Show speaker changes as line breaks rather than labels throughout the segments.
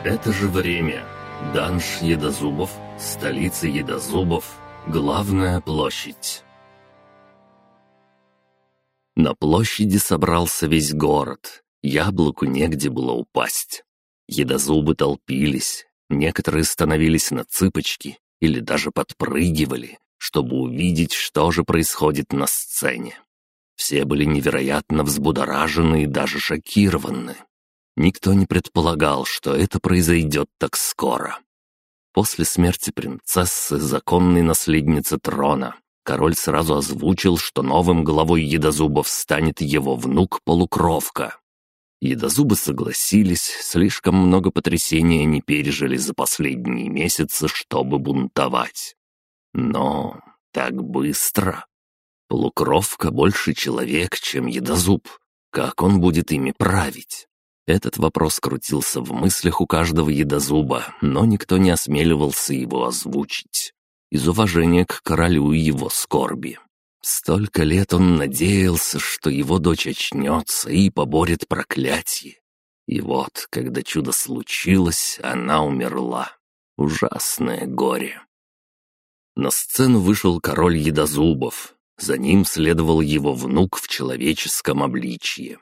Это же время. Данж Едозубов, столица Едозубов, главная площадь. На площади собрался весь город. Яблоку негде было упасть. Едозубы толпились, некоторые становились на цыпочки или даже подпрыгивали, чтобы увидеть, что же происходит на сцене. Все были невероятно взбудоражены и даже шокированы. Никто не предполагал, что это произойдет так скоро. После смерти принцессы, законной наследницы трона, король сразу озвучил, что новым главой Едозубов станет его внук-полукровка. Едозубы согласились, слишком много потрясений они пережили за последние месяцы, чтобы бунтовать. Но так быстро. Полукровка больше человек, чем Едозуб. Как он будет ими править? Этот вопрос крутился в мыслях у каждого Едозуба, но никто не осмеливался его озвучить. Из уважения к королю и его скорби. Столько лет он надеялся, что его дочь очнется и поборет проклятие. И вот, когда чудо случилось, она умерла. Ужасное горе. На сцену вышел король Едозубов. За ним следовал его внук в человеческом обличье.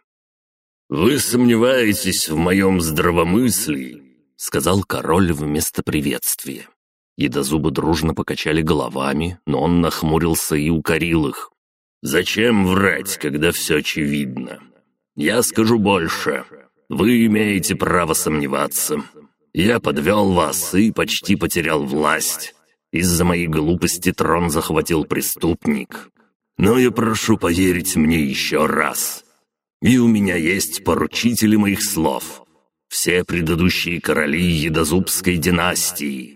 «Вы сомневаетесь в моем здравомыслии?»
— сказал король вместо приветствия. Едозубы дружно покачали головами, но он нахмурился и укорил их.
«Зачем врать, когда все очевидно? Я скажу больше. Вы имеете право сомневаться. Я подвел вас и почти потерял власть. Из-за моей глупости трон захватил преступник. Но я прошу поверить мне еще раз. И у меня есть поручители моих слов. Все предыдущие короли Едозубской династии».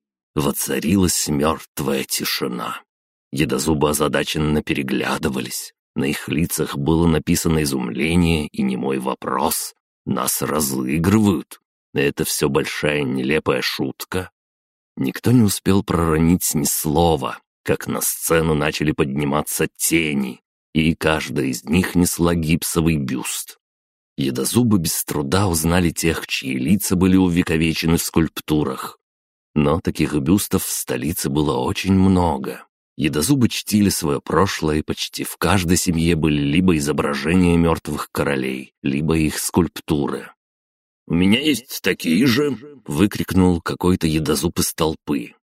Воцарилась мертвая тишина. Едозубы озадаченно переглядывались. На их лицах было написано изумление и немой вопрос. «Нас разыгрывают? Это все большая нелепая шутка?» Никто не успел проронить ни слова, как на сцену начали подниматься тени, и каждая из них несла гипсовый бюст. Едозубы без труда узнали тех, чьи лица были увековечены в скульптурах. Но таких бюстов в столице было очень много. Едозубы чтили свое прошлое, и почти в каждой семье были либо изображения мертвых королей, либо их скульптуры.
«У меня есть такие же!» —
выкрикнул какой-то едозуб из толпы.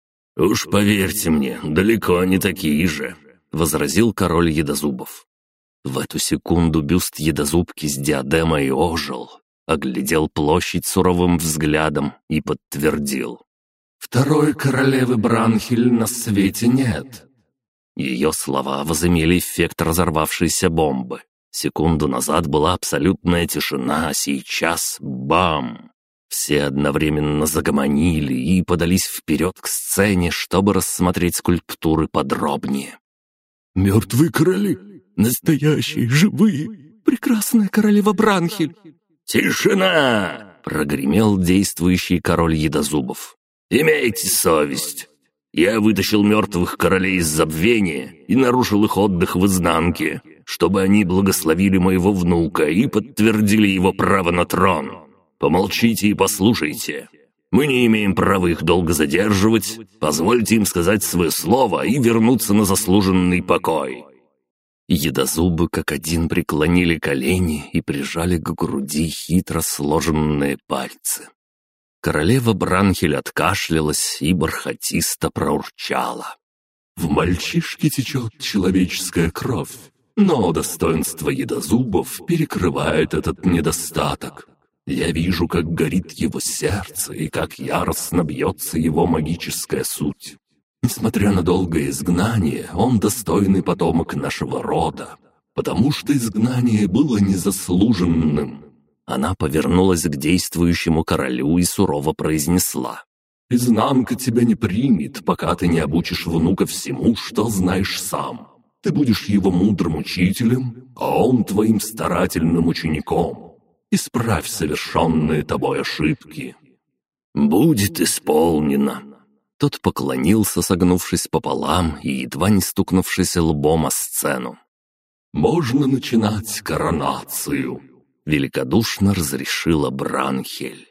«Уж поверьте мне, далеко не такие же!»
— возразил король Едозубов. В эту секунду бюст Едозубки с диадемой ожил, оглядел площадь суровым взглядом и подтвердил.
«Второй королевы Бранхель на свете нет».
Ее слова возымели эффект разорвавшейся бомбы. Секунду назад была абсолютная тишина, а сейчас — бам! Все одновременно загомонили и подались вперед к сцене, чтобы рассмотреть скульптуры подробнее.
«Мертвые короли! Настоящие, живые! Прекрасная королева Бранхель!»
«Тишина!» —
прогремел действующий король Едозубов.
«Имейте совесть. Я вытащил мертвых королей из забвения и нарушил их отдых в изнанке, чтобы они благословили моего внука и подтвердили его право на трон. Помолчите и послушайте. Мы не имеем права их долго задерживать. Позвольте им сказать свое слово и вернуться на заслуженный покой».
Едозубы как один преклонили колени и прижали к груди хитро сложенные пальцы. Королева Бранхель откашлялась и бархатисто проурчала.
«В мальчишке течет человеческая кровь, но достоинство Едозубов перекрывает этот недостаток. Я вижу, как горит его сердце и как яростно бьется его магическая суть. Несмотря на долгое изгнание, он достойный потомок нашего рода, потому что изгнание было незаслуженным».
Она повернулась к действующему королю и сурово произнесла.
«Изнанка тебя не примет, пока ты не обучишь внука всему, что знаешь сам. Ты будешь его мудрым учителем, а он твоим старательным учеником. Исправь совершенные тобой ошибки».
«Будет исполнено».
Тот поклонился, согнувшись пополам и едва не стукнувшись лбом о сцену.
«Можно начинать коронацию»,
— великодушно разрешила Бранхель.